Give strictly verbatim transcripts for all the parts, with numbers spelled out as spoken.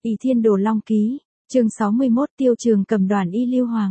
Ỷ Thiên Đồ Long Ký, chương sáu mươi mốt Tiêu Trường cầm đoàn y Lưu Hoàng.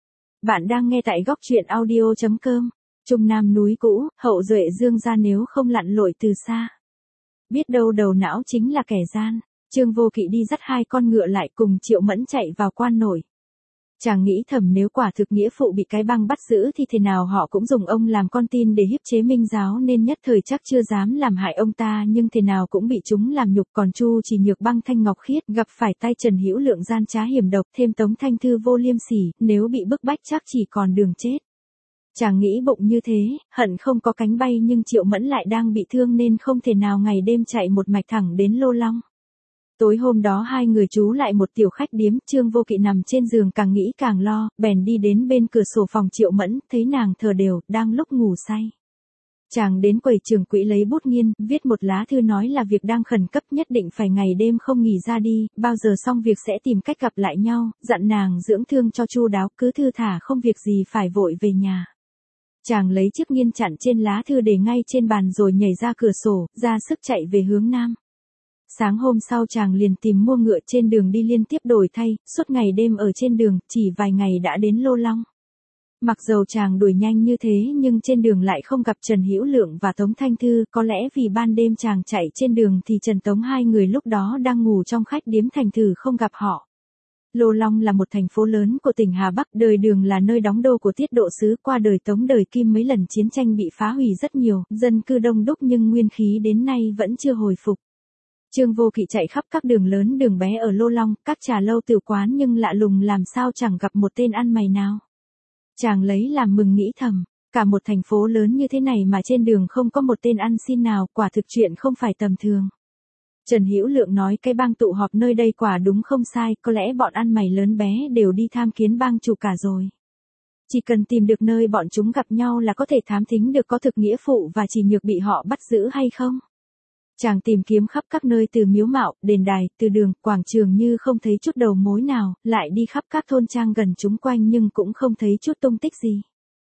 Bạn đang nghe tại góc truyện audio chấm com. Trung Nam núi cũ, hậu duệ Dương gia nếu không lặn lội từ xa. Biết đâu đầu não chính là kẻ gian. Trương Vô Kỵ đi dắt hai con ngựa lại cùng Triệu Mẫn chạy vào quan nội. Chàng nghĩ thầm nếu quả thực nghĩa phụ bị cái bang bắt giữ thì thế nào họ cũng dùng ông làm con tin để hiếp chế Minh giáo nên nhất thời chắc chưa dám làm hại ông ta, nhưng thế nào cũng bị chúng làm nhục. Còn Chu Chỉ Nhược băng Thanh Ngọc Khiết gặp phải tay Trần Hữu Lượng gian trá hiểm độc, thêm Tống Thanh Thư vô liêm sỉ, nếu bị bức bách chắc chỉ còn đường chết. Chàng nghĩ bụng như thế, hận không có cánh bay, nhưng Triệu Mẫn lại đang bị thương nên không thể nào ngày đêm chạy một mạch thẳng đến Lô Long. Tối hôm đó hai người trú lại một tiểu khách điếm. Trương Vô Kỵ nằm trên giường càng nghĩ càng lo, bèn đi đến bên cửa sổ phòng Triệu Mẫn, thấy nàng thờ đều, đang lúc ngủ say. Chàng đến quầy trưởng quỹ lấy bút nghiên, viết một lá thư nói là việc đang khẩn cấp, nhất định phải ngày đêm không nghỉ ra đi, bao giờ xong việc sẽ tìm cách gặp lại nhau, dặn nàng dưỡng thương cho chu đáo, cứ thư thả không việc gì phải vội về nhà. Chàng lấy chiếc nghiên chặn trên lá thư để ngay trên bàn rồi nhảy ra cửa sổ, ra sức chạy về hướng nam. Sáng hôm sau chàng liền tìm mua ngựa, trên đường đi liên tiếp đổi thay, suốt ngày đêm ở trên đường, chỉ vài ngày đã đến Lô Long. Mặc dầu chàng đuổi nhanh như thế nhưng trên đường lại không gặp Trần Hữu Lượng và Tống Thanh Thư, có lẽ vì ban đêm chàng chạy trên đường thì Trần Tống hai người lúc đó đang ngủ trong khách điếm thành thử không gặp họ. Lô Long là một thành phố lớn của tỉnh Hà Bắc, đời Đường là nơi đóng đô của Tiết Độ Sứ, qua đời Tống đời Kim mấy lần chiến tranh bị phá hủy rất nhiều, dân cư đông đúc nhưng nguyên khí đến nay vẫn chưa hồi phục. Trương Vô Kỵ chạy khắp các đường lớn đường bé ở Lô Long, các trà lâu tiểu quán, nhưng lạ lùng làm sao chẳng gặp một tên ăn mày nào. Chàng lấy làm mừng nghĩ thầm, cả một thành phố lớn như thế này mà trên đường không có một tên ăn xin nào, quả thực chuyện không phải tầm thường. Trần Hữu Lượng nói cái bang tụ họp nơi đây quả đúng không sai, có lẽ bọn ăn mày lớn bé đều đi tham kiến bang chủ cả rồi. Chỉ cần tìm được nơi bọn chúng gặp nhau là có thể thám thính được có thực nghĩa phụ và Chỉ Nhược bị họ bắt giữ hay không. Chàng tìm kiếm khắp các nơi từ miếu mạo, đền đài, từ đường, quảng trường như không thấy chút đầu mối nào, lại đi khắp các thôn trang gần chúng quanh nhưng cũng không thấy chút tung tích gì.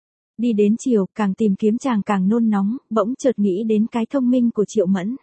Đi đến chiều, càng tìm kiếm chàng càng nôn nóng, bỗng chợt nghĩ đến cái thông minh của Triệu Mẫn.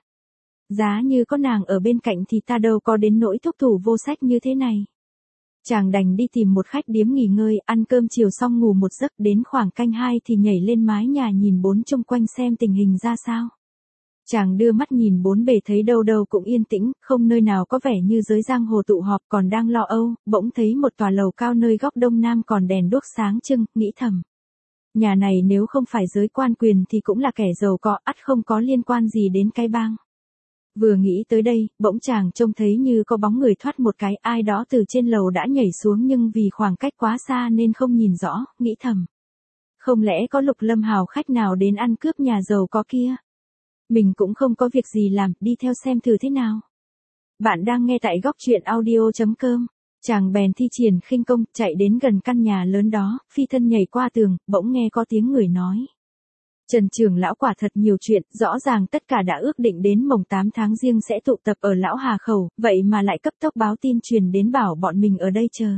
Giá như có nàng ở bên cạnh thì ta đâu có đến nỗi thúc thủ vô sách như thế này. Chàng đành đi tìm một khách điếm nghỉ ngơi, ăn cơm chiều xong ngủ một giấc, đến khoảng canh hai thì nhảy lên mái nhà nhìn bốn chung quanh xem tình hình ra sao. Chàng đưa mắt nhìn bốn bề thấy đâu đâu cũng yên tĩnh, không nơi nào có vẻ như giới giang hồ tụ họp. Còn đang lo âu, bỗng thấy một tòa lầu cao nơi góc đông nam còn đèn đuốc sáng trưng, nghĩ thầm. Nhà này nếu không phải giới quan quyền thì cũng là kẻ giàu có, ắt không có liên quan gì đến cái bang. Vừa nghĩ tới đây, bỗng chàng trông thấy như có bóng người thoát một cái, ai đó từ trên lầu đã nhảy xuống nhưng vì khoảng cách quá xa nên không nhìn rõ, nghĩ thầm. Không lẽ có Lục Lâm hào khách nào đến ăn cướp nhà giàu có kia? Mình cũng không có việc gì làm, đi theo xem thử thế nào. Bạn đang nghe tại góc truyện audio chấm com. Chàng bèn thi triển khinh công, chạy đến gần căn nhà lớn đó, phi thân nhảy qua tường, bỗng nghe có tiếng người nói. Trần trưởng lão quả thật nhiều chuyện, rõ ràng tất cả đã ước định đến mồng tám tháng Giêng sẽ tụ tập ở Lão Hà Khẩu, vậy mà lại cấp tốc báo tin truyền đến bảo bọn mình ở đây chờ.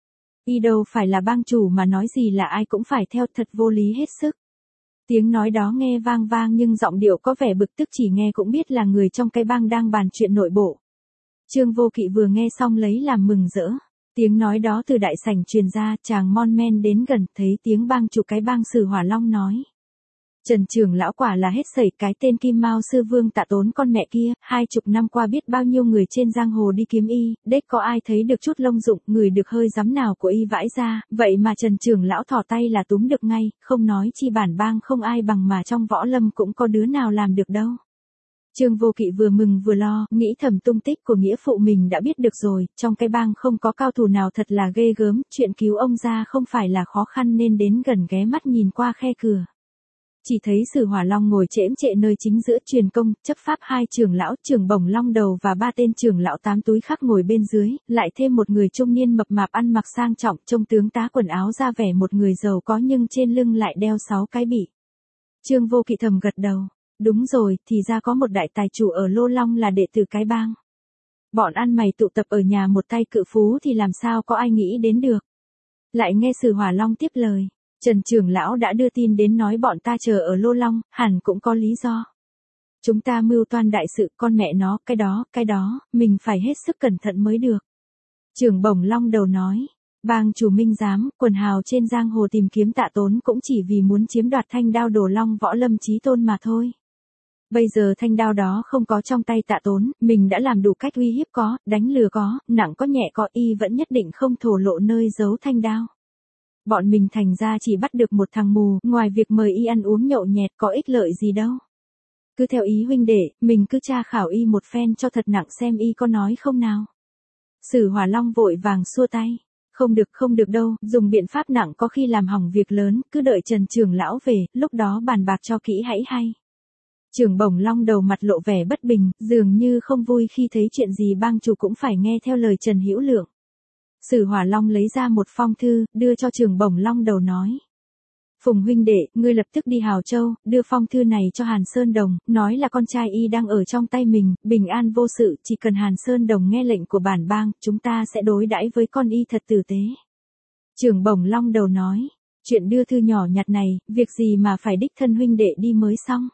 Y đâu phải là bang chủ mà nói gì là ai cũng phải theo, thật vô lý hết sức. Tiếng nói đó nghe vang vang nhưng giọng điệu có vẻ bực tức, chỉ nghe cũng biết là người trong cái bang đang bàn chuyện nội bộ. Trương Vô Kỵ vừa nghe xong lấy làm mừng rỡ. Tiếng nói đó từ đại sảnh truyền ra, chàng mon men đến gần, thấy tiếng bang chủ cái bang Sử Hỏa Long nói. Trần trưởng lão quả là hết sẩy, cái tên Kim Mao sư vương Tạ Tốn con mẹ kia, hai chục năm qua biết bao nhiêu người trên giang hồ đi kiếm y, đếch có ai thấy được chút lông dụng, người được hơi giấm nào của y vãi ra, vậy mà Trần trưởng lão thò tay là túm được ngay, không nói chi bản bang không ai bằng mà trong võ lâm cũng có đứa nào làm được đâu. Trương Vô Kỵ vừa mừng vừa lo, nghĩ thầm tung tích của nghĩa phụ mình đã biết được rồi, trong cái bang không có cao thủ nào thật là ghê gớm, chuyện cứu ông ra không phải là khó khăn nên đến gần ghé mắt nhìn qua khe cửa. Chỉ thấy Sử Hỏa Long ngồi chễm chệ nơi chính giữa, truyền công, chấp pháp hai trưởng lão, trưởng bổng long đầu và ba tên trưởng lão tám túi khác ngồi bên dưới, lại thêm một người trung niên mập mạp ăn mặc sang trọng, trông tướng tá quần áo ra vẻ một người giàu có nhưng trên lưng lại đeo sáu cái bị. Trương Vô Kỵ thầm gật đầu, đúng rồi, thì ra có một đại tài chủ ở Lô Long là đệ tử cái bang. Bọn ăn mày tụ tập ở nhà một tay cự phú thì làm sao có ai nghĩ đến được. Lại nghe Sử Hỏa Long tiếp lời. Trần trưởng lão đã đưa tin đến nói bọn ta chờ ở Lô Long, hẳn cũng có lý do. Chúng ta mưu toan đại sự, con mẹ nó, cái đó, cái đó, mình phải hết sức cẩn thận mới được. Trưởng Bổng Long Đầu nói, bang chủ Minh Giám, quần hào trên giang hồ tìm kiếm Tạ Tốn cũng chỉ vì muốn chiếm đoạt thanh đao Đồ Long Võ Lâm Chí Tôn mà thôi. Bây giờ thanh đao đó không có trong tay Tạ Tốn, mình đã làm đủ cách uy hiếp có, đánh lừa có, nặng có nhẹ có, y vẫn nhất định không thổ lộ nơi giấu thanh đao. Bọn mình thành ra chỉ bắt được một thằng mù, ngoài việc mời y ăn uống nhậu nhẹt có ích lợi gì đâu. Cứ theo ý huynh đệ, mình cứ tra khảo y một phen cho thật nặng xem y có nói không nào. Sử Hỏa Long vội vàng xua tay. Không được không được đâu, dùng biện pháp nặng có khi làm hỏng việc lớn, cứ đợi Trần trưởng lão về, lúc đó bàn bạc cho kỹ hãy hay. Trưởng Bổng Long Đầu mặt lộ vẻ bất bình, dường như không vui khi thấy chuyện gì bang chủ cũng phải nghe theo lời Trần Hữu Lượng. Sử Hỏa Long lấy ra một phong thư, đưa cho Trưởng Bổng Long Đầu nói. Phùng huynh đệ, ngươi lập tức đi Hào Châu, đưa phong thư này cho Hàn Sơn Đồng, nói là con trai y đang ở trong tay mình, bình an vô sự, chỉ cần Hàn Sơn Đồng nghe lệnh của bản bang, chúng ta sẽ đối đãi với con y thật tử tế. Trưởng Bổng Long Đầu nói, chuyện đưa thư nhỏ nhặt này, việc gì mà phải đích thân huynh đệ đi mới xong.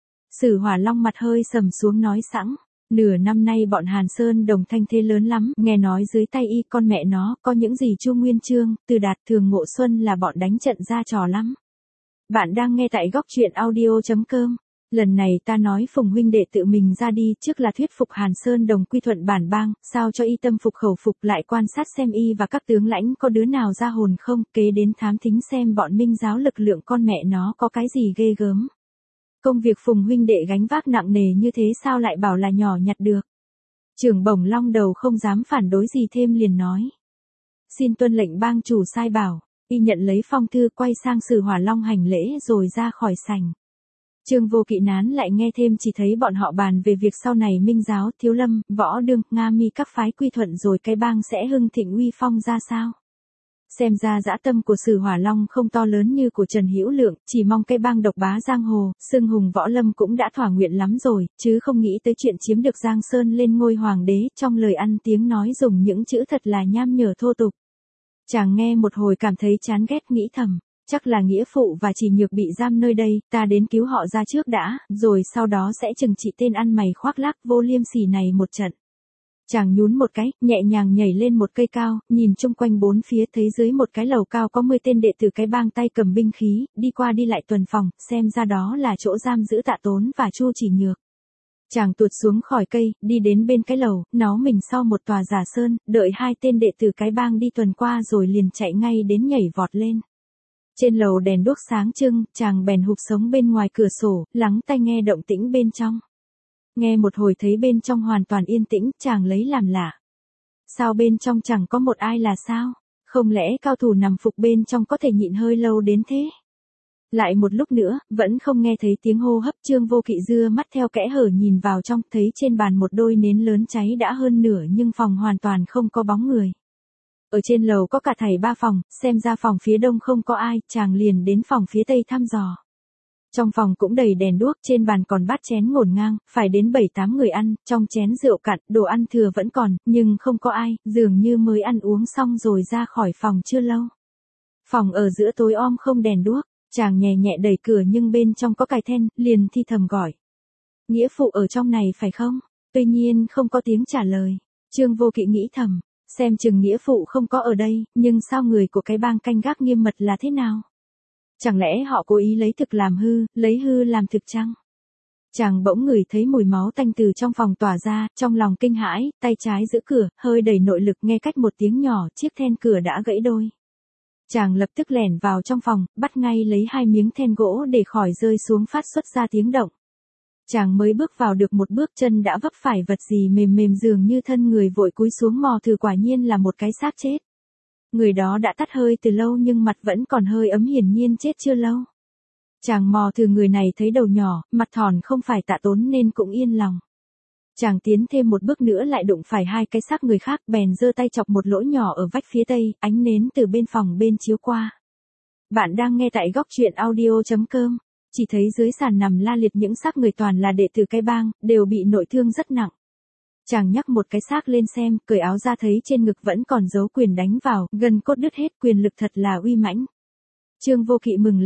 Sử Hỏa Long mặt hơi sầm xuống nói sẵn, nửa năm nay bọn Hàn Sơn Đồng thanh thế lớn lắm, nghe nói dưới tay y con mẹ nó, có những gì Chu Nguyên Chương, Từ Đạt Thường Ngộ Xuân là bọn đánh trận ra trò lắm. Bạn đang nghe tại góc truyện audio chấm com. Lần này ta nói Phùng huynh đệ tự mình ra đi, trước là thuyết phục Hàn Sơn Đồng quy thuận bản bang, sao cho y tâm phục khẩu phục, lại quan sát xem y và các tướng lãnh có đứa nào ra hồn không, kế đến thám thính xem bọn Minh giáo lực lượng con mẹ nó có cái gì ghê gớm. Công việc Phùng huynh đệ gánh vác nặng nề như thế sao lại bảo là nhỏ nhặt được. Trưởng Bổng Long Đầu không dám phản đối gì thêm liền nói. Xin tuân lệnh bang chủ sai bảo, y nhận lấy phong thư quay sang Sử Hỏa Long hành lễ rồi ra khỏi sảnh. Trương Vô Kỵ nán lại nghe thêm chỉ thấy bọn họ bàn về việc sau này Minh giáo, Thiếu Lâm, Võ Đương, Nga Mi các phái quy thuận rồi cái bang sẽ hưng thịnh uy phong ra sao. Xem ra dã tâm của Sử Hỏa Long không to lớn như của Trần Hữu Lượng, chỉ mong cái bang độc bá giang hồ, xưng hùng võ lâm cũng đã thỏa nguyện lắm rồi, chứ không nghĩ tới chuyện chiếm được Giang Sơn lên ngôi hoàng đế, trong lời ăn tiếng nói dùng những chữ thật là nham nhở thô tục. Chàng nghe một hồi cảm thấy chán ghét nghĩ thầm, chắc là nghĩa phụ và Chỉ Nhược bị giam nơi đây, ta đến cứu họ ra trước đã, rồi sau đó sẽ trừng trị tên ăn mày khoác lác vô liêm sỉ này một trận. Chàng nhún một cái, nhẹ nhàng nhảy lên một cây cao, nhìn chung quanh bốn phía thấy dưới một cái lầu cao có mười tên đệ tử cái bang tay cầm binh khí, đi qua đi lại tuần phòng, xem ra đó là chỗ giam giữ Tạ Tốn và Chu Chỉ Nhược. Chàng tuột xuống khỏi cây, đi đến bên cái lầu, nó mình sau một tòa giả sơn, đợi hai tên đệ tử cái bang đi tuần qua rồi liền chạy ngay đến nhảy vọt lên. Trên lầu đèn đuốc sáng trưng, chàng bèn hụp sống bên ngoài cửa sổ, lắng tai nghe động tĩnh bên trong. Nghe một hồi thấy bên trong hoàn toàn yên tĩnh, chàng lấy làm lạ. Sao bên trong chẳng có một ai là sao? Không lẽ cao thủ nằm phục bên trong có thể nhịn hơi lâu đến thế? Lại một lúc nữa, vẫn không nghe thấy tiếng hô hấp. Trương Vô Kỵ dưa mắt theo kẽ hở nhìn vào trong, thấy trên bàn một đôi nến lớn cháy đã hơn nửa nhưng phòng hoàn toàn không có bóng người. Ở trên lầu có cả thảy ba phòng, xem ra phòng phía đông không có ai, chàng liền đến phòng phía tây thăm dò. Trong phòng cũng đầy đèn đuốc, trên bàn còn bát chén ngổn ngang, phải đến bảy tám người ăn, trong chén rượu cạn, đồ ăn thừa vẫn còn, nhưng không có ai, dường như mới ăn uống xong rồi ra khỏi phòng chưa lâu. Phòng ở giữa tối om không đèn đuốc, chàng nhẹ nhẹ đẩy cửa nhưng bên trong có cài then, liền thi thầm gọi. Nghĩa phụ ở trong này phải không? Tuy nhiên không có tiếng trả lời. Trương Vô Kỵ nghĩ thầm, xem chừng nghĩa phụ không có ở đây, nhưng sao người của cái bang canh gác nghiêm mật là thế nào? Chẳng lẽ họ cố ý lấy thực làm hư, lấy hư làm thực chăng? Chàng bỗng ngửi thấy mùi máu tanh từ trong phòng tỏa ra, trong lòng kinh hãi, tay trái giữ cửa, hơi đẩy nội lực nghe cách một tiếng nhỏ, chiếc then cửa đã gãy đôi. Chàng lập tức lẻn vào trong phòng, bắt ngay lấy hai miếng then gỗ để khỏi rơi xuống phát xuất ra tiếng động. Chàng mới bước vào được một bước chân đã vấp phải vật gì mềm mềm dường như thân người vội cúi xuống mò thử, quả nhiên là một cái xác chết. Người đó đã tắt hơi từ lâu nhưng mặt vẫn còn hơi ấm, hiển nhiên chết chưa lâu. Chàng mò thử người này thấy đầu nhỏ, mặt thòn không phải Tạ Tốn nên cũng yên lòng. Chàng tiến thêm một bước nữa lại đụng phải hai cái xác người khác, bèn giơ tay chọc một lỗ nhỏ ở vách phía tây, ánh nến từ bên phòng bên chiếu qua. Bạn đang nghe tại góc truyện audio chấm com. Chỉ thấy dưới sàn nằm la liệt những xác người toàn là đệ tử cái bang, đều bị nội thương rất nặng. Chàng nhắc một cái xác lên xem, cởi áo ra thấy trên ngực vẫn còn dấu quyền đánh vào, gần cốt đứt hết, quyền lực thật là uy mãnh. Trương Vô Kỵ mừng lắm,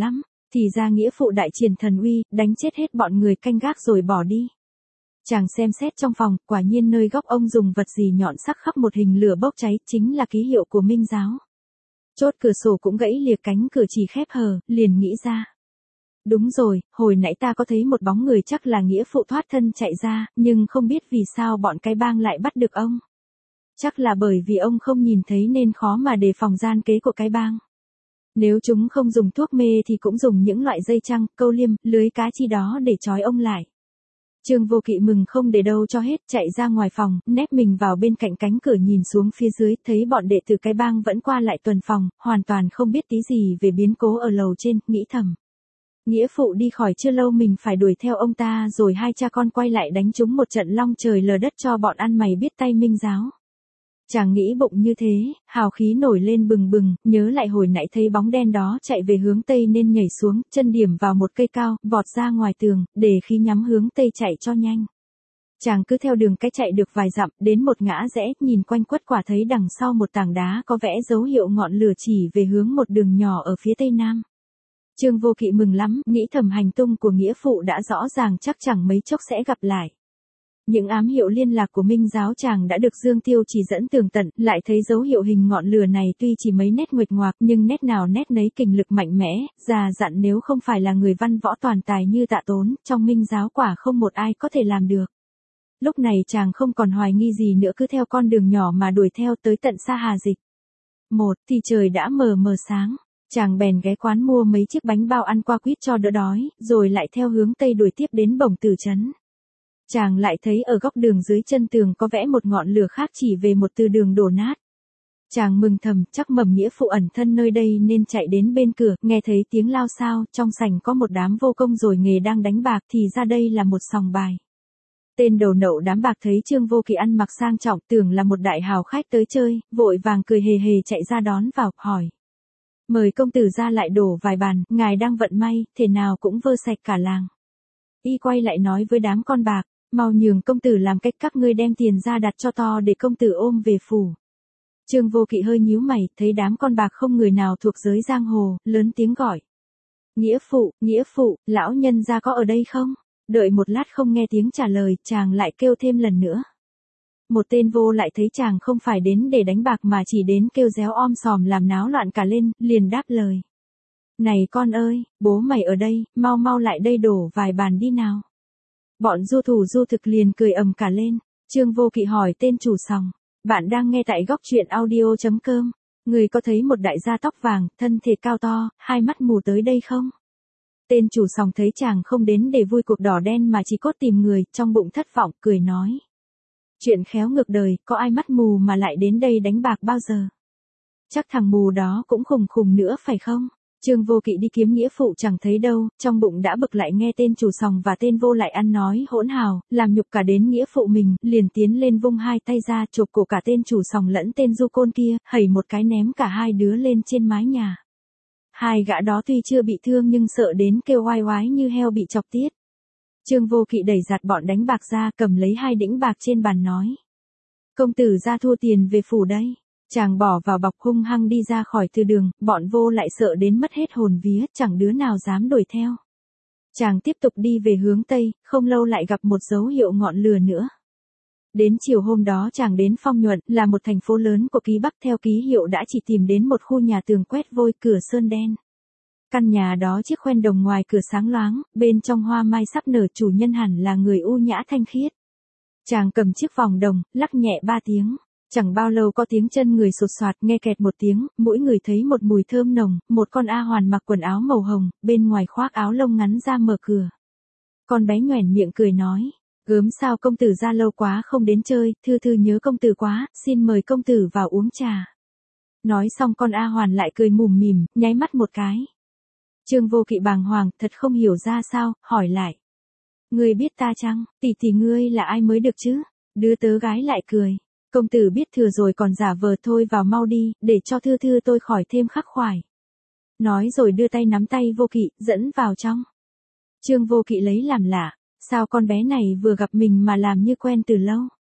Thì ra nghĩa phụ đại triển thần uy, đánh chết hết bọn người canh gác rồi bỏ đi. Chàng xem xét trong phòng, quả nhiên nơi góc ông dùng vật gì nhọn sắc khắp một hình lửa bốc cháy, chính là ký hiệu của Minh giáo. Chốt cửa sổ cũng gãy lìa, cánh cửa chỉ khép hờ, liền nghĩ ra. Đúng rồi, hồi nãy ta có thấy một bóng người, chắc là nghĩa phụ thoát thân chạy ra, nhưng không biết vì sao bọn cái bang lại bắt được ông. Chắc là bởi vì ông không nhìn thấy nên khó mà đề phòng gian kế của cái bang. Nếu chúng không dùng thuốc mê thì cũng dùng những loại dây trăng, câu liêm, lưới cá chi đó để trói ông lại. Trương Vô Kỵ mừng không để đâu cho hết, chạy ra ngoài phòng, nép mình vào bên cạnh cánh cửa nhìn xuống phía dưới, thấy bọn đệ tử cái bang vẫn qua lại tuần phòng, hoàn toàn không biết tí gì về biến cố ở lầu trên, nghĩ thầm. Nghĩa phụ đi khỏi chưa lâu mình phải đuổi theo ông ta, rồi hai cha con quay lại đánh chúng một trận long trời lở đất cho bọn ăn mày biết tay Minh giáo. Chàng nghĩ bụng như thế, hào khí nổi lên bừng bừng, nhớ lại hồi nãy thấy bóng đen đó chạy về hướng tây nên nhảy xuống, chân điểm vào một cây cao, vọt ra ngoài tường, để khí nhắm hướng tây chạy cho nhanh. Chàng cứ theo đường cái chạy được vài dặm, đến một ngã rẽ, nhìn quanh quất quả thấy đằng sau một tảng đá có vẽ dấu hiệu ngọn lửa chỉ về hướng một đường nhỏ ở phía tây nam. Trương Vô Kỵ mừng lắm, nghĩ thầm hành tung của nghĩa phụ đã rõ ràng, chắc chẳng mấy chốc sẽ gặp lại. Những ám hiệu liên lạc của Minh giáo chàng đã được Dương Tiêu chỉ dẫn tường tận, lại thấy dấu hiệu hình ngọn lửa này tuy chỉ mấy nét nguệch ngoạc nhưng nét nào nét nấy kình lực mạnh mẽ, già dặn nếu không phải là người văn võ toàn tài như Tạ Tốn, trong Minh giáo quả không một ai có thể làm được. Lúc này chàng không còn hoài nghi gì nữa, cứ theo con đường nhỏ mà đuổi theo tới tận Sa Hà Dịch. Một thì trời đã mờ mờ sáng. Chàng bèn ghé quán mua mấy chiếc bánh bao ăn qua quýt cho đỡ đói, rồi lại theo hướng tây đuổi tiếp đến Bổng Tử trấn. Chàng lại thấy ở góc đường dưới chân tường có vẽ một ngọn lửa khác chỉ về một từ đường đổ nát. Chàng mừng thầm, chắc mầm nghĩa phụ ẩn thân nơi đây nên chạy đến bên cửa, nghe thấy tiếng lao xao, trong sảnh có một đám vô công rồi nghề đang đánh bạc, thì ra đây là một sòng bài. Tên đầu nậu đám bạc thấy Trương Vô Kỵ ăn mặc sang trọng, tưởng là một đại hào khách tới chơi, vội vàng cười hề hề chạy ra đón vào, hỏi. Mời công tử ra lại đổ vài bàn, ngài đang vận may, thế nào cũng vơ sạch cả làng. Y quay lại nói với đám con bạc, mau nhường công tử làm cách, các ngươi đem tiền ra đặt cho to để công tử ôm về phủ. Trương Vô Kỵ hơi nhíu mày, thấy đám con bạc không người nào thuộc giới giang hồ, lớn tiếng gọi. Nghĩa phụ, nghĩa phụ, lão nhân gia có ở đây không? Đợi một lát không nghe tiếng trả lời, chàng lại kêu thêm lần nữa. Một tên vô lại thấy chàng không phải đến để đánh bạc mà chỉ đến kêu réo om sòm làm náo loạn cả lên, liền đáp lời. Này con ơi, bố mày ở đây, mau mau lại đây đổ vài bàn đi nào. Bọn du thủ du thực liền cười ầm cả lên. Trương Vô Kỵ hỏi tên chủ sòng. Bạn đang nghe tại góc truyện audio chấm com. Người có thấy một đại gia tóc vàng, thân thể cao to, hai mắt mù tới đây không? Tên chủ sòng thấy chàng không đến để vui cuộc đỏ đen mà chỉ cốt tìm người, trong bụng thất vọng, cười nói. Chuyện khéo ngược đời, có ai mắt mù mà lại đến đây đánh bạc bao giờ? Chắc thằng mù đó cũng khùng khùng nữa phải không? Trương Vô Kỵ đi kiếm nghĩa phụ chẳng thấy đâu, trong bụng đã bực lại nghe tên chủ sòng và tên vô lại ăn nói hỗn hào, làm nhục cả đến nghĩa phụ mình, liền tiến lên vung hai tay ra chộp cổ cả tên chủ sòng lẫn tên du côn kia, hẩy một cái ném cả hai đứa lên trên mái nhà. Hai gã đó tuy chưa bị thương nhưng sợ đến kêu oai oái như heo bị chọc tiết. Trương Vô Kỵ đẩy giạt bọn đánh bạc ra, cầm lấy hai đĩnh bạc trên bàn nói. Công tử ra thua tiền về phủ đây. Chàng bỏ vào bọc hung hăng đi ra khỏi từ đường, bọn vô lại sợ đến mất hết hồn vía, chẳng đứa nào dám đuổi theo. Chàng tiếp tục đi về hướng Tây, không lâu lại gặp một dấu hiệu ngọn lửa nữa. Đến chiều hôm đó chàng đến Phong Nhuận, là một thành phố lớn của ký Bắc, theo ký hiệu đã chỉ tìm đến một khu nhà tường quét vôi, cửa sơn đen. Căn nhà đó chiếc khoen đồng ngoài cửa sáng loáng, bên trong hoa mai sắp nở, chủ nhân hẳn là người u nhã thanh khiết. Chàng cầm chiếc vòng đồng, lắc nhẹ ba tiếng. Chẳng bao lâu có tiếng chân người sột soạt, nghe kẹt một tiếng, mỗi người thấy một mùi thơm nồng, một con A Hoàn mặc quần áo màu hồng, bên ngoài khoác áo lông ngắn ra mở cửa. Con bé nhoẻn miệng cười nói, gớm sao công tử ra lâu quá không đến chơi, Thư Thư nhớ công tử quá, xin mời công tử vào uống trà. Nói xong con A Hoàn lại cười mùm mỉm, nháy mắt một cái. Trương Vô Kỵ bàng hoàng, thật không hiểu ra sao, hỏi lại. Ngươi biết ta chăng, tỷ tỷ ngươi là ai mới được chứ? Đứa tớ gái lại cười. Công tử biết thừa rồi còn giả vờ, thôi vào mau đi, để cho Thư Thư tôi khỏi thêm khắc khoải. Nói rồi đưa tay nắm tay Vô Kỵ, dẫn vào trong. Trương Vô Kỵ lấy làm lạ, sao con bé này vừa gặp mình mà làm như quen từ lâu.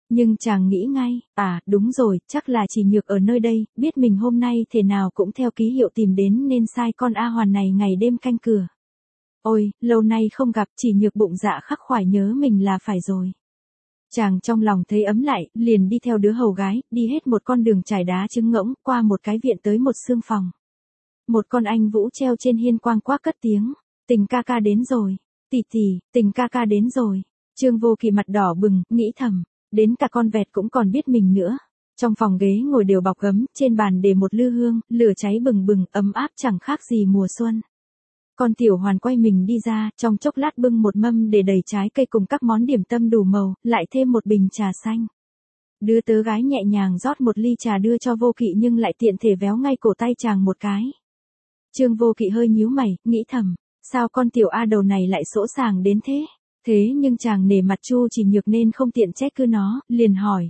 Nhưng chàng nghĩ ngay, à, đúng rồi, chắc là chỉ nhược ở nơi đây, biết mình hôm nay thế nào cũng theo ký hiệu tìm đến nên sai con A Hoàn này ngày đêm canh cửa. Ôi, lâu nay không gặp, chỉ nhược bụng dạ khắc khoải nhớ mình là phải rồi. Chàng trong lòng thấy ấm lại, liền đi theo đứa hầu gái, đi hết một con đường trải đá trứng ngỗng, qua một cái viện tới một sương phòng. Một con anh vũ treo trên hiên quang quác cất tiếng, Tình ca ca đến rồi, tỷ tỷ, Tình ca ca đến rồi. Trương Vô Kỵ mặt đỏ bừng, nghĩ thầm, đến cả con vẹt cũng còn biết mình nữa. Trong phòng ghế ngồi đều bọc gấm, trên bàn để một lư hương, lửa cháy bừng bừng, ấm áp chẳng khác gì mùa xuân. Con Tiểu Hoàn quay mình đi ra, trong chốc lát bưng một mâm để đầy trái cây cùng các món điểm tâm đủ màu, lại thêm một bình trà xanh. Đứa tớ gái nhẹ nhàng rót một ly trà đưa cho Vô Kỵ nhưng lại tiện thể véo ngay cổ tay chàng một cái. Trương Vô Kỵ hơi nhíu mày, nghĩ thầm, sao con tiểu A đầu này lại sỗ sàng đến thế? Thế nhưng chàng nể mặt Chu Chỉ Nhược nên không tiện trách cứ nó, liền hỏi.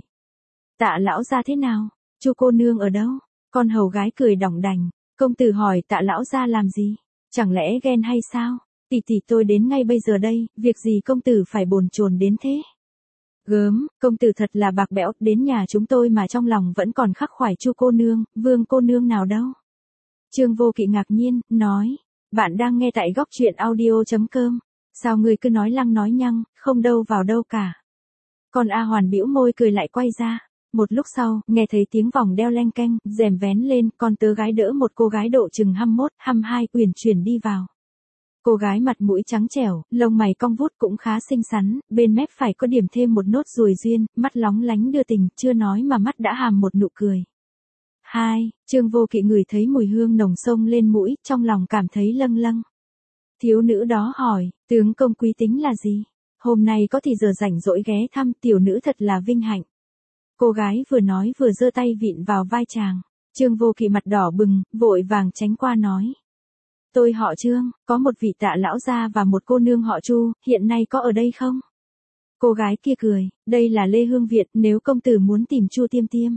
Tạ lão gia thế nào? Chu cô nương ở đâu? Con hầu gái cười đỏng đành, công tử hỏi Tạ lão gia làm gì? Chẳng lẽ ghen hay sao? Tỷ tỷ tôi đến ngay bây giờ đây, việc gì công tử phải bồn chồn đến thế? Gớm, công tử thật là bạc bẽo, đến nhà chúng tôi mà trong lòng vẫn còn khắc khoải Chu cô nương, Vương cô nương nào đâu? Trương Vô Kỵ ngạc nhiên, nói, bạn đang nghe tại góc truyện audio.com, sao ngươi cứ nói lăng nói nhăng, không đâu vào đâu cả. Còn A Hoàn bĩu môi cười lại quay ra, một lúc sau, nghe thấy tiếng vòng đeo leng keng, rèm vén lên, con tớ gái đỡ một cô gái độ chừng hăm mốt, hăm hai, uyển chuyển đi vào. Cô gái mặt mũi trắng trẻo, lông mày cong vút cũng khá xinh xắn, bên mép phải có điểm thêm một nốt ruồi duyên, mắt lóng lánh đưa tình, chưa nói mà mắt đã hàm một nụ cười. Hai, Trương Vô Kỵ ngửi thấy mùi hương nồng xông lên mũi, trong lòng cảm thấy lâng lâng. Thiếu nữ đó hỏi, tướng công quý tính là gì? Hôm nay có thì giờ rảnh rỗi ghé thăm, tiểu nữ thật là vinh hạnh. Cô gái vừa nói vừa giơ tay vịn vào vai chàng. Trương Vô Kỵ mặt đỏ bừng, vội vàng tránh qua nói. Tôi họ Trương, có một vị Tạ lão gia và một cô nương họ Chu, hiện nay có ở đây không? Cô gái kia cười, đây là Lê Hương Viện, nếu công tử muốn tìm Chu Tiêm Tiêm.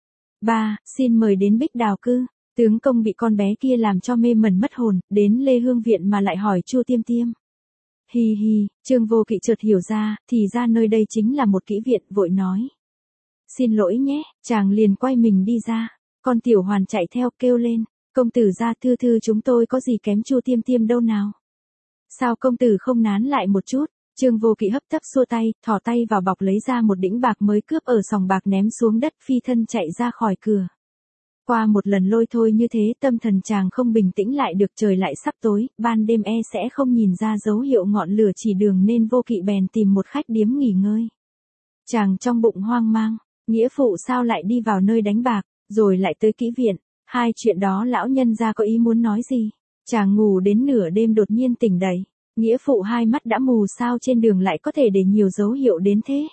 Ba, xin mời đến Bích Đào Cư. Tướng công bị con bé kia làm cho mê mẩn mất hồn, đến Lê Hương Viện mà lại hỏi Chu Tiêm Tiêm. Hi hi, Trương Vô Kỵ chợt hiểu ra, thì ra nơi đây chính là một kỹ viện, vội nói. Xin lỗi nhé, chàng liền quay mình đi ra. Con Tiểu Hoàn chạy theo kêu lên, công tử gia thư thư chúng tôi có gì kém Chu Tiêm Tiêm đâu nào. Sao công tử không nán lại một chút? Trương Vô Kỵ hấp tấp xua tay, thò tay vào bọc lấy ra một đĩnh bạc mới cướp ở sòng bạc ném xuống đất, phi thân chạy ra khỏi cửa. Qua một lần lôi thôi như thế tâm thần chàng không bình tĩnh lại được, trời lại sắp tối, ban đêm e sẽ không nhìn ra dấu hiệu ngọn lửa chỉ đường nên Vô Kỵ bèn tìm một khách điếm nghỉ ngơi. Chàng trong bụng hoang mang, nghĩa phụ sao lại đi vào nơi đánh bạc, rồi lại tới kỹ viện, hai chuyện đó lão nhân gia có ý muốn nói gì? Chàng ngủ đến nửa đêm đột nhiên tỉnh dậy, nghĩa phụ hai mắt đã mù sao trên đường lại có thể để nhiều dấu hiệu đến thế?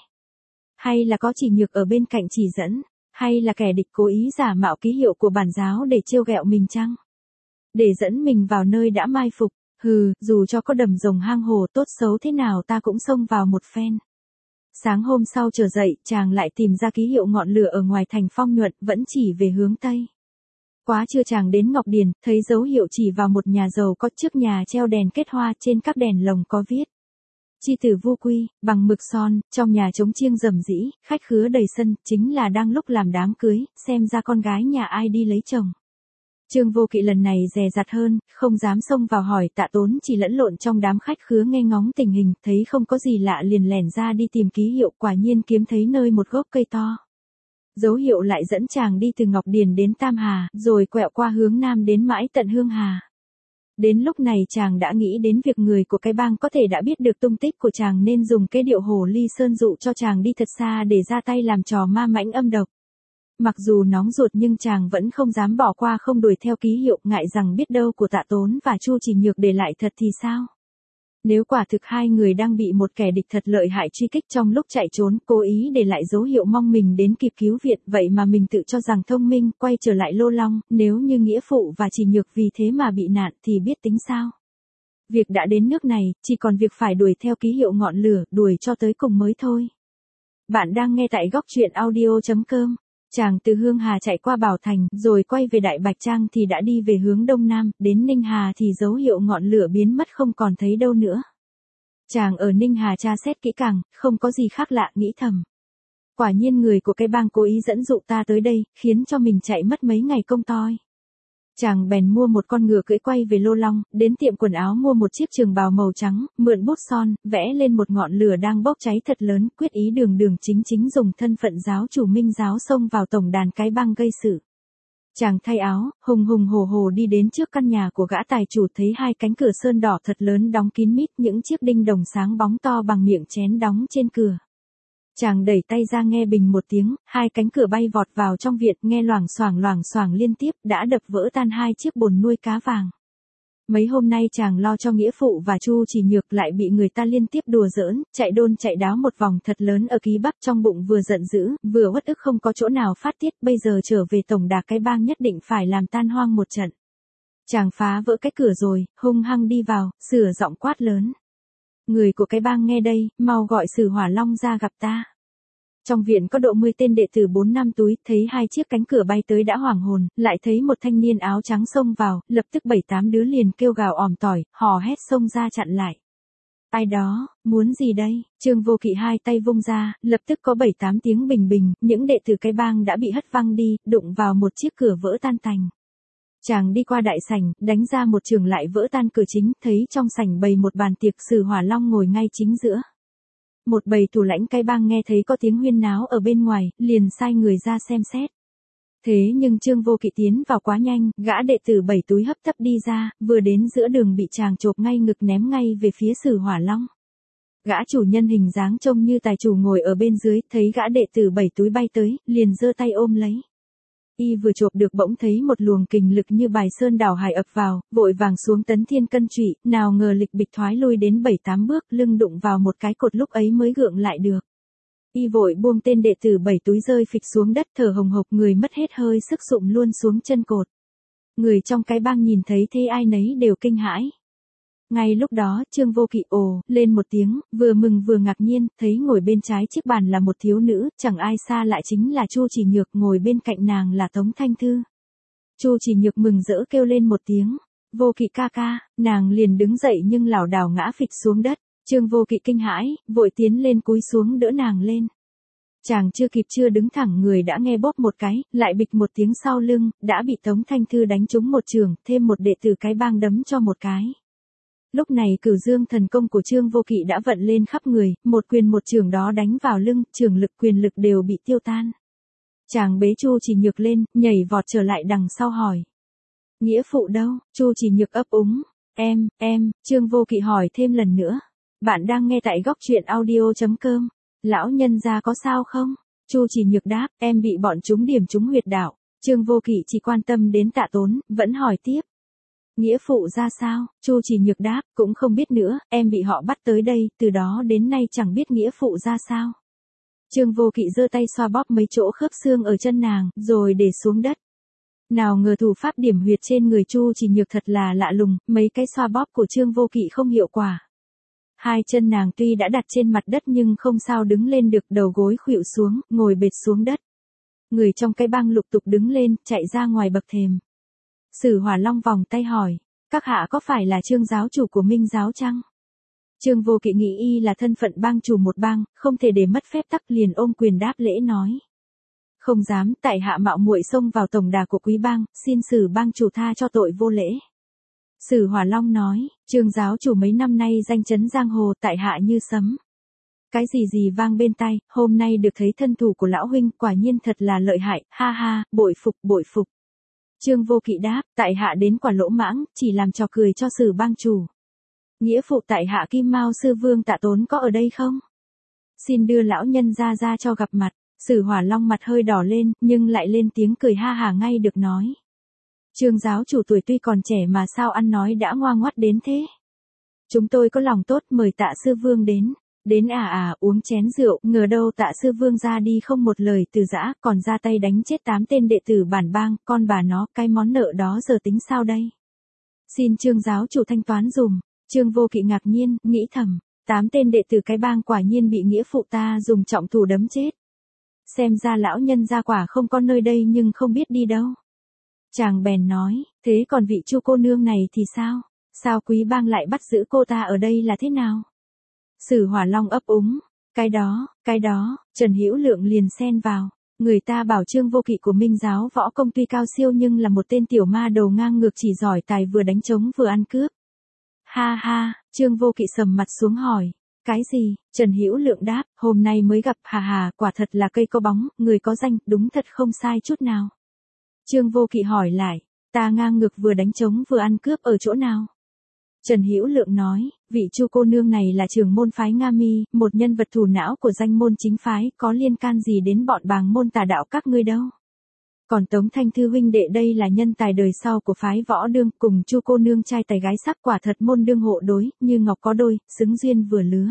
Hay là có Chỉ Nhược ở bên cạnh chỉ dẫn? Hay là kẻ địch cố ý giả mạo ký hiệu của bản giáo để trêu ghẹo mình chăng? Để dẫn mình vào nơi đã mai phục, hừ, dù cho có đầm rồng hang hồ tốt xấu thế nào ta cũng xông vào một phen. Sáng hôm sau trở dậy, chàng lại tìm ra ký hiệu ngọn lửa ở ngoài thành Phong Nhuận, vẫn chỉ về hướng Tây. Quá trưa chàng đến Ngọc Điền, thấy dấu hiệu chỉ vào một nhà giàu có, trước nhà treo đèn kết hoa, trên các đèn lồng có viết. Chi tử Vô Quy, bằng mực son, trong nhà trống chiêng rầm rĩ, khách khứa đầy sân, chính là đang lúc làm đám cưới, xem ra con gái nhà ai đi lấy chồng. Trương Vô Kỵ lần này dè dặt hơn, không dám xông vào hỏi, Tạ Tốn chỉ lẫn lộn trong đám khách khứa nghe ngóng tình hình, thấy không có gì lạ liền lẻn ra đi tìm ký hiệu, quả nhiên kiếm thấy nơi một gốc cây to. Dấu hiệu lại dẫn chàng đi từ Ngọc Điền đến Tam Hà, rồi quẹo qua hướng Nam đến mãi tận Hương Hà. Đến lúc này chàng đã nghĩ đến việc người của cái bang có thể đã biết được tung tích của chàng nên dùng cái điệu hồ ly sơn dụ cho chàng đi thật xa để ra tay làm trò ma mãnh âm độc. Mặc dù nóng ruột nhưng chàng vẫn không dám bỏ qua không đuổi theo ký hiệu, ngại rằng biết đâu của Tạ Tốn và Chu Chỉ Nhược để lại thật thì sao? Nếu quả thực hai người đang bị một kẻ địch thật lợi hại truy kích trong lúc chạy trốn, cố ý để lại dấu hiệu mong mình đến kịp cứu viện, vậy mà mình tự cho rằng thông minh, quay trở lại Lô Long, nếu như nghĩa phụ và Chỉ Nhược vì thế mà bị nạn thì biết tính sao? Việc đã đến nước này, chỉ còn việc phải đuổi theo ký hiệu ngọn lửa, đuổi cho tới cùng mới thôi. Bạn đang nghe tại góc truyện audio.com. Chàng từ Hương Hà chạy qua Bảo Thành, rồi quay về Đại Bạch Trang thì đã đi về hướng Đông Nam, đến Ninh Hà thì dấu hiệu ngọn lửa biến mất không còn thấy đâu nữa. Chàng ở Ninh Hà tra xét kỹ càng, không có gì khác lạ, nghĩ thầm. Quả nhiên người của cái bang cố ý dẫn dụ ta tới đây, khiến cho mình chạy mất mấy ngày công toi. Chàng bèn mua một con ngựa cưỡi quay về Lô Long, đến tiệm quần áo mua một chiếc trường bào màu trắng, mượn bút son, vẽ lên một ngọn lửa đang bốc cháy thật lớn, quyết ý đường đường chính chính dùng thân phận giáo chủ Minh giáo xông vào tổng đàn cái bang gây sự. Chàng thay áo, hùng hùng hổ hổ đi đến trước căn nhà của gã tài chủ, thấy hai cánh cửa sơn đỏ thật lớn đóng kín mít, những chiếc đinh đồng sáng bóng to bằng miệng chén đóng trên cửa. Chàng đẩy tay ra nghe bình một tiếng, hai cánh cửa bay vọt vào trong viện, nghe loảng xoảng loảng xoảng liên tiếp, đã đập vỡ tan hai chiếc bồn nuôi cá vàng. Mấy hôm nay chàng lo cho nghĩa phụ và Chu Chỉ Nhược lại bị người ta liên tiếp đùa giỡn, chạy đôn chạy đáo một vòng thật lớn ở ký bắp, trong bụng vừa giận dữ, vừa uất ức không có chỗ nào phát tiết, bây giờ trở về tổng đà cái bang nhất định phải làm tan hoang một trận. Chàng phá vỡ cái cửa rồi, hung hăng đi vào, sửa giọng quát lớn. Người của cái bang nghe đây, mau gọi Sử Hỏa Long ra gặp ta. Trong viện có độ mười tên đệ tử bốn năm túi, thấy hai chiếc cánh cửa bay tới đã hoảng hồn, lại thấy một thanh niên áo trắng xông vào, lập tức bảy tám đứa liền kêu gào òm tỏi, hò hét xông ra chặn lại. Ai đó, muốn gì đây? Trương Vô Kỵ hai tay vung ra, lập tức có bảy tám tiếng bình bình, những đệ tử cái bang đã bị hất văng đi, đụng vào một chiếc cửa vỡ tan tành. Chàng đi qua đại sảnh, đánh ra một trường lại vỡ tan cửa chính, thấy trong sảnh bày một bàn tiệc, Sử Hỏa Long ngồi ngay chính giữa. Một bầy thủ lãnh cái bang nghe thấy có tiếng huyên náo ở bên ngoài, liền sai người ra xem xét. Thế nhưng Trương Vô Kỵ tiến vào quá nhanh, gã đệ tử bảy túi hấp tấp đi ra, vừa đến giữa đường bị chàng chộp ngay ngực ném ngay về phía Sử Hỏa Long. Gã chủ nhân hình dáng trông như tài chủ ngồi ở bên dưới, thấy gã đệ tử bảy túi bay tới, liền giơ tay ôm lấy. Y vừa chộp được bỗng thấy một luồng kình lực như bài sơn đảo hải ập vào, vội vàng xuống tấn thiên cân trụy, nào ngờ lịch bịch thoái lui đến bảy tám bước, lưng đụng vào một cái cột lúc ấy mới gượng lại được. Y vội buông tên đệ tử bảy túi rơi phịch xuống đất, thở hồng hộc, người mất hết hơi sức sụm luôn xuống chân cột. Người trong cái bang nhìn thấy thế ai nấy đều kinh hãi. Ngay lúc đó, Trương Vô Kỵ ồ lên một tiếng, vừa mừng vừa ngạc nhiên, thấy ngồi bên trái chiếc bàn là một thiếu nữ, chẳng ai xa lạ chính là Chu Chỉ Nhược, ngồi bên cạnh nàng là Tống Thanh Thư. Chu Chỉ Nhược mừng rỡ kêu lên một tiếng, Vô Kỵ ca ca, nàng liền đứng dậy nhưng lảo đảo ngã phịch xuống đất. Trương Vô Kỵ kinh hãi, vội tiến lên cúi xuống đỡ nàng lên. Chàng chưa kịp chưa đứng thẳng người đã nghe bóp một cái, lại bịch một tiếng sau lưng, đã bị Tống Thanh Thư đánh trúng một trường, thêm một đệ tử cái bang đấm cho một cái. Lúc này Cửu Dương thần công của Trương Vô Kỵ đã vận lên khắp người, một quyền một trường đó đánh vào lưng, trường lực quyền lực đều bị tiêu tan. Chàng bế Chu Chỉ Nhược lên, nhảy vọt trở lại đằng sau hỏi. Nghĩa phụ đâu? Chu Chỉ Nhược ấp úng. Em, em, Trương Vô Kỵ hỏi thêm lần nữa. Bạn đang nghe tại góc truyện audio chấm com. Lão nhân gia có sao không? Chu Chỉ Nhược đáp, em bị bọn chúng điểm trúng huyệt đạo. Trương Vô Kỵ chỉ quan tâm đến Tạ Tốn, vẫn hỏi tiếp. Nghĩa phụ ra sao? Chu Chỉ Nhược đáp, cũng không biết nữa, em bị họ bắt tới đây, từ đó đến nay chẳng biết nghĩa phụ ra sao. Trương Vô Kỵ giơ tay xoa bóp mấy chỗ khớp xương ở chân nàng, rồi để xuống đất. Nào ngờ thủ pháp điểm huyệt trên người Chu Chỉ Nhược thật là lạ lùng, mấy cái xoa bóp của Trương Vô Kỵ không hiệu quả. Hai chân nàng tuy đã đặt trên mặt đất nhưng không sao đứng lên được, đầu gối khuỵu xuống, ngồi bệt xuống đất. Người trong cái bang lục tục đứng lên, chạy ra ngoài bậc thềm. Sử Hỏa Long vòng tay hỏi, các hạ có phải là Trương giáo chủ của Minh giáo chăng? Trương Vô Kỵ nghĩ y là thân phận bang chủ một bang, không thể để mất phép tắc, liền ôm quyền đáp lễ nói. Không dám, tại hạ mạo muội xông vào tổng đà của quý bang, xin Sử bang chủ tha cho tội vô lễ. Sử Hỏa Long nói, Trương giáo chủ mấy năm nay danh chấn giang hồ, tại hạ như sấm. Cái gì gì vang bên tai, hôm nay được thấy thân thủ của lão huynh, quả nhiên thật là lợi hại, ha ha, bội phục bội phục. Trương Vô Kỵ đáp, tại hạ đến quả lỗ mãng, chỉ làm trò cười cho Sử bang chủ. Nghĩa phụ tại hạ Kim Mao sư vương Tạ Tốn có ở đây không? Xin đưa lão nhân ra ra cho gặp mặt. Sử Hỏa Long mặt hơi đỏ lên, nhưng lại lên tiếng cười ha hả ngay được nói. Trương giáo chủ tuổi tuy còn trẻ mà sao ăn nói đã ngoa ngoắt đến thế? Chúng tôi có lòng tốt mời Tạ sư vương đến. Đến à à uống chén rượu, ngờ đâu Tạ sư vương ra đi không một lời từ giã, còn ra tay đánh chết tám tên đệ tử bản bang, con bà nó, cái món nợ đó giờ tính sao đây? Xin Trương giáo chủ thanh toán dùm. Trương Vô Kỵ ngạc nhiên, nghĩ thầm, tám tên đệ tử cái bang quả nhiên bị nghĩa phụ ta dùng trọng thủ đấm chết. Xem ra lão nhân gia quả không có nơi đây nhưng không biết đi đâu. Chàng bèn nói, thế còn vị Chu cô nương này thì sao? Sao quý bang lại bắt giữ cô ta ở đây là thế nào? Sử Hỏa Long ấp úng, Cái đó, cái đó, Trần Hữu Lượng liền xen vào. Người ta bảo Trương Vô Kỵ của Minh giáo võ công tuy cao siêu nhưng là một tên tiểu ma đầu ngang ngược chỉ giỏi tài vừa đánh trống vừa ăn cướp. Ha ha, Trương Vô Kỵ sầm mặt xuống hỏi. Cái gì? Trần Hữu Lượng đáp, hôm nay mới gặp, hà hà, quả thật là cây có bóng, người có danh, đúng thật không sai chút nào. Trương Vô Kỵ hỏi lại, ta ngang ngược vừa đánh trống vừa ăn cướp ở chỗ nào? Trần Hữu Lượng nói, vị Chu cô nương này là trưởng môn phái Nga Mi, một nhân vật thủ não của danh môn chính phái, có liên can gì đến bọn bàng môn tà đạo các ngươi đâu. Còn Tống Thanh Thư huynh đệ đây là nhân tài đời sau của phái Võ Đương, cùng Chu cô nương trai tài gái sắc, quả thật môn đương hộ đối, như ngọc có đôi, xứng duyên vừa lứa.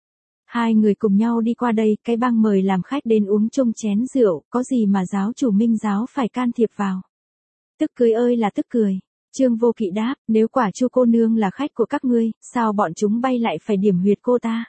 Hai người cùng nhau đi qua đây, cái bang mời làm khách đến uống chung chén rượu, có gì mà giáo chủ Minh giáo phải can thiệp vào. Tức cười ơi là tức cười. Trương Vô Kỵ đáp, nếu quả Chu cô nương là khách của các ngươi, sao bọn chúng bay lại phải điểm huyệt cô ta?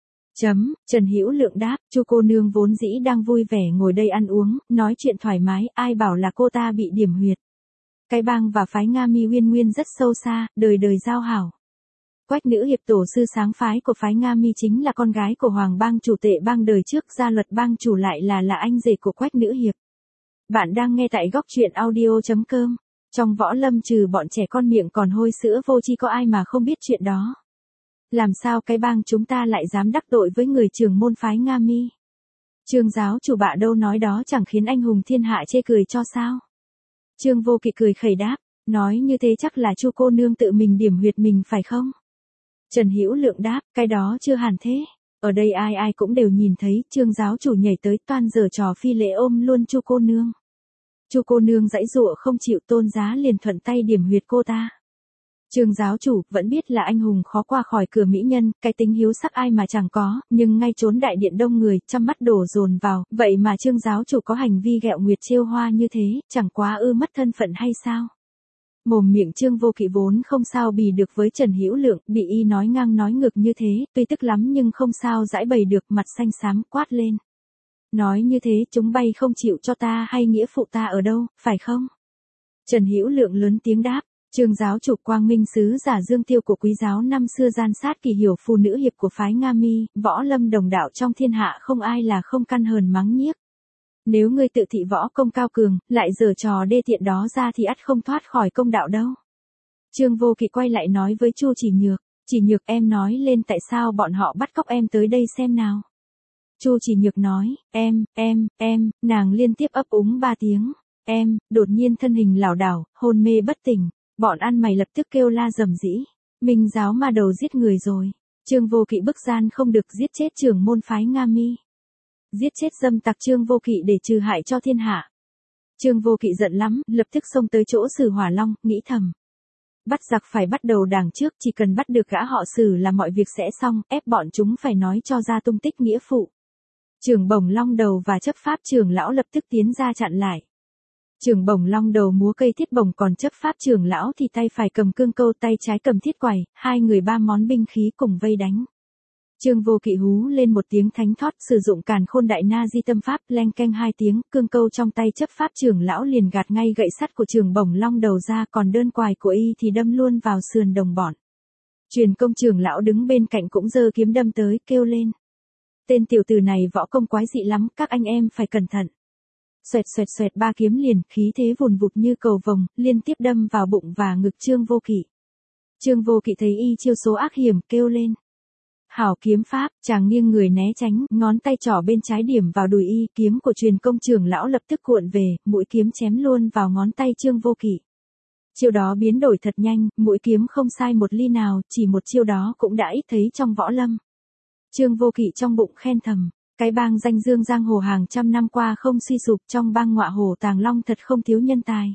Chấm, Trần Hữu Lượng đáp, Chu cô nương vốn dĩ đang vui vẻ ngồi đây ăn uống, nói chuyện thoải mái, ai bảo là cô ta bị điểm huyệt. Cái bang và phái Nga Mi uyên nguyên rất sâu xa, đời đời giao hảo. Quách nữ hiệp tổ sư sáng phái của phái Nga Mi chính là con gái của Hoàng bang chủ tệ bang đời trước, gia luật bang chủ lại là là anh rể của Quách nữ hiệp. Bạn đang nghe tại góc truyện audio chấm com. Trong võ lâm trừ bọn trẻ con miệng còn hôi sữa vô tri có ai mà không biết chuyện đó. Làm sao cái bang chúng ta lại dám đắc tội với người trưởng môn phái Nga Mi? Trương giáo chủ bạ đâu nói đó chẳng khiến anh hùng thiên hạ chê cười cho sao? Trương Vô Kỵ cười khẩy đáp, nói như thế chắc là Chu cô nương tự mình điểm huyệt mình phải không? Trần Hữu Lượng đáp, cái đó chưa hẳn thế. Ở đây ai ai cũng đều nhìn thấy, Trương giáo chủ nhảy tới toan giở trò phi lễ ôm luôn Chu cô nương. Chu cô nương giãy giụa không chịu, Tôn Giá liền thuận tay điểm huyệt cô ta. Trương giáo chủ vẫn biết là anh hùng khó qua khỏi cửa mỹ nhân, cái tính hiếu sắc ai mà chẳng có, nhưng ngay trốn đại điện đông người, trăm mắt đổ dồn vào, vậy mà Trương giáo chủ có hành vi ghẹo nguyệt trêu hoa như thế, chẳng quá ư mất thân phận hay sao? Mồm miệng Trương Vô Kỵ vốn không sao bì được với Trần Hữu Lượng, bị y nói ngang nói ngược như thế, tuy tức lắm nhưng không sao giải bày được, mặt xanh xám quát lên. Nói như thế chúng bay không chịu cho ta hay nghĩa phụ ta ở đâu, phải không? Trần Hữu Lượng lớn tiếng đáp, Trương giáo chủ Quang Minh sứ giả Dương Tiêu của quý giáo năm xưa gian sát kỳ hiểu phụ nữ hiệp của phái Nga Mi, võ lâm đồng đạo trong thiên hạ không ai là không căn hờn mắng nhiếc. Nếu ngươi tự thị võ công cao cường, lại giở trò đê tiện đó ra thì ắt không thoát khỏi công đạo đâu. Trương Vô Kỵ quay lại nói với Chu Chỉ Nhược, Chỉ Nhược em nói lên tại sao bọn họ bắt cóc em tới đây xem nào. Chu Chỉ Nhược nói, em, em, em, nàng liên tiếp ấp úng ba tiếng, em, đột nhiên thân hình lảo đảo, hôn mê bất tỉnh, bọn ăn mày lập tức kêu la rầm rĩ, Minh giáo ma đầu giết người rồi. Trương Vô Kỵ bức gian không được giết chết trưởng môn phái Nga Mi. Giết chết dâm tặc Trương Vô Kỵ để trừ hại cho thiên hạ. Trương Vô Kỵ giận lắm, lập tức xông tới chỗ Sử Hỏa Long, nghĩ thầm. Bắt giặc phải bắt đầu đàng trước, chỉ cần bắt được gã họ Sử là mọi việc sẽ xong, ép bọn chúng phải nói cho ra tung tích nghĩa phụ. Trưởng Bổng Long Đầu và chấp pháp trưởng lão lập tức tiến ra chặn lại. Trưởng Bổng Long Đầu múa cây thiết bổng, còn chấp pháp trưởng lão thì tay phải cầm cương câu, tay trái cầm thiết quẩy, hai người ba món binh khí cùng vây đánh. Trương Vô Kỵ hú lên một tiếng thánh thót, sử dụng càn khôn đại na di tâm pháp, leng keng hai tiếng, cương câu trong tay chấp pháp trưởng lão liền gạt ngay gậy sắt của Trưởng Bổng Long Đầu ra, còn đơn quài của y thì đâm luôn vào sườn đồng bọn. Truyền công trưởng lão đứng bên cạnh cũng giơ kiếm đâm tới, kêu lên. Tên tiểu tử này võ công quái dị lắm, các anh em phải cẩn thận. Xoẹt xoẹt xoẹt ba kiếm liền, khí thế vùn vụt như cầu vồng, liên tiếp đâm vào bụng và ngực Trương Vô Kỵ. Trương Vô Kỵ thấy y chiêu số ác hiểm, kêu lên. Hảo kiếm pháp, chàng nghiêng người né tránh, ngón tay trỏ bên trái điểm vào đùi y, kiếm của truyền công trưởng lão lập tức cuộn về, mũi kiếm chém luôn vào ngón tay Trương Vô Kỵ. Chiêu đó biến đổi thật nhanh, mũi kiếm không sai một ly nào, chỉ một chiêu đó cũng đã ít thấy trong võ lâm. Trương Vô Kỵ trong bụng khen thầm, cái bang danh dương giang hồ hàng trăm năm qua không suy sụp, trong bang ngọa hổ Tàng Long thật không thiếu nhân tài.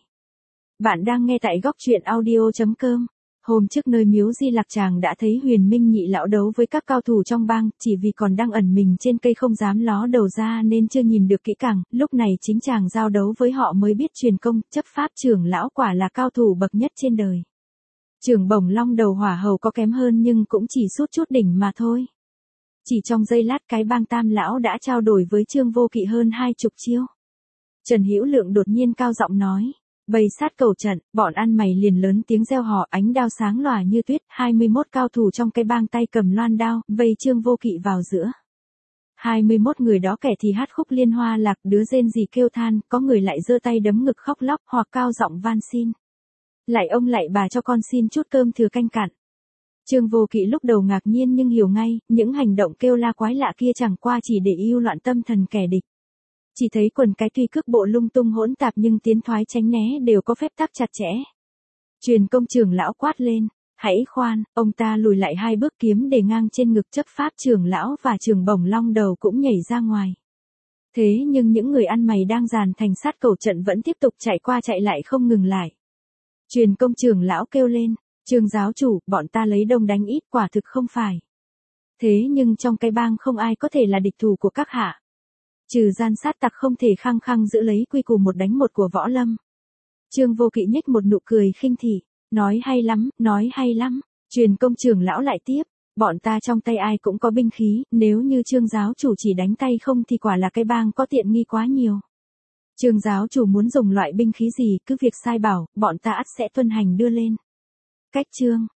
Bạn đang nghe tại góc truyện audio chấm com. Hôm trước nơi miếu Di Lặc chàng đã thấy Huyền Minh nhị lão đấu với các cao thủ trong bang, chỉ vì còn đang ẩn mình trên cây không dám ló đầu ra nên chưa nhìn được kỹ càng, lúc này chính chàng giao đấu với họ mới biết truyền công, chấp pháp trưởng lão quả là cao thủ bậc nhất trên đời. Trưởng Bổng Long Đầu hỏa hầu có kém hơn nhưng cũng chỉ sút chút đỉnh mà thôi. Chỉ trong giây lát cái bang tam lão đã trao đổi với Trương Vô Kỵ hơn hai chục chiêu. Trần Hữu Lượng đột nhiên cao giọng nói. Bầy sát cầu trận, bọn ăn mày liền lớn tiếng reo hò, ánh đao sáng lòa như tuyết, hai mươi mốt cao thủ trong cái bang tay cầm loan đao, vây Trương Vô Kỵ vào giữa. hai mươi mốt người đó kẻ thì hát khúc liên hoa lạc, đứa rên rỉ kêu than, có người lại giơ tay đấm ngực khóc lóc hoặc cao giọng van xin. Lạy ông lạy bà cho con xin chút cơm thừa canh cặn. Trương Vô Kỵ lúc đầu ngạc nhiên nhưng hiểu ngay, những hành động kêu la quái lạ kia chẳng qua chỉ để yêu loạn tâm thần kẻ địch. Chỉ thấy quần cái tuy cước bộ lung tung hỗn tạp nhưng tiến thoái tránh né đều có phép tắc chặt chẽ. Truyền công trưởng lão quát lên, hãy khoan, ông ta lùi lại hai bước, kiếm để ngang trên ngực chấp pháp trưởng lão và trường bổng long đầu cũng nhảy ra ngoài. Thế nhưng những người ăn mày đang dàn thành sát cầu trận vẫn tiếp tục chạy qua chạy lại không ngừng lại. Truyền công trưởng lão kêu lên, Trương giáo chủ, bọn ta lấy đông đánh ít quả thực không phải. Thế nhưng trong cái bang không ai có thể là địch thủ của các hạ. Trừ gian sát tặc không thể khăng khăng giữ lấy quy củ một đánh một của võ lâm. Trương Vô Kỵ nhếch một nụ cười khinh thị, nói hay lắm, nói hay lắm. Truyền công trưởng lão lại tiếp, bọn ta trong tay ai cũng có binh khí, nếu như Trương giáo chủ chỉ đánh tay không thì quả là cái bang có tiện nghi quá nhiều. Trương giáo chủ muốn dùng loại binh khí gì cứ việc sai bảo, bọn ta ắt sẽ tuân hành đưa lên. Cách chương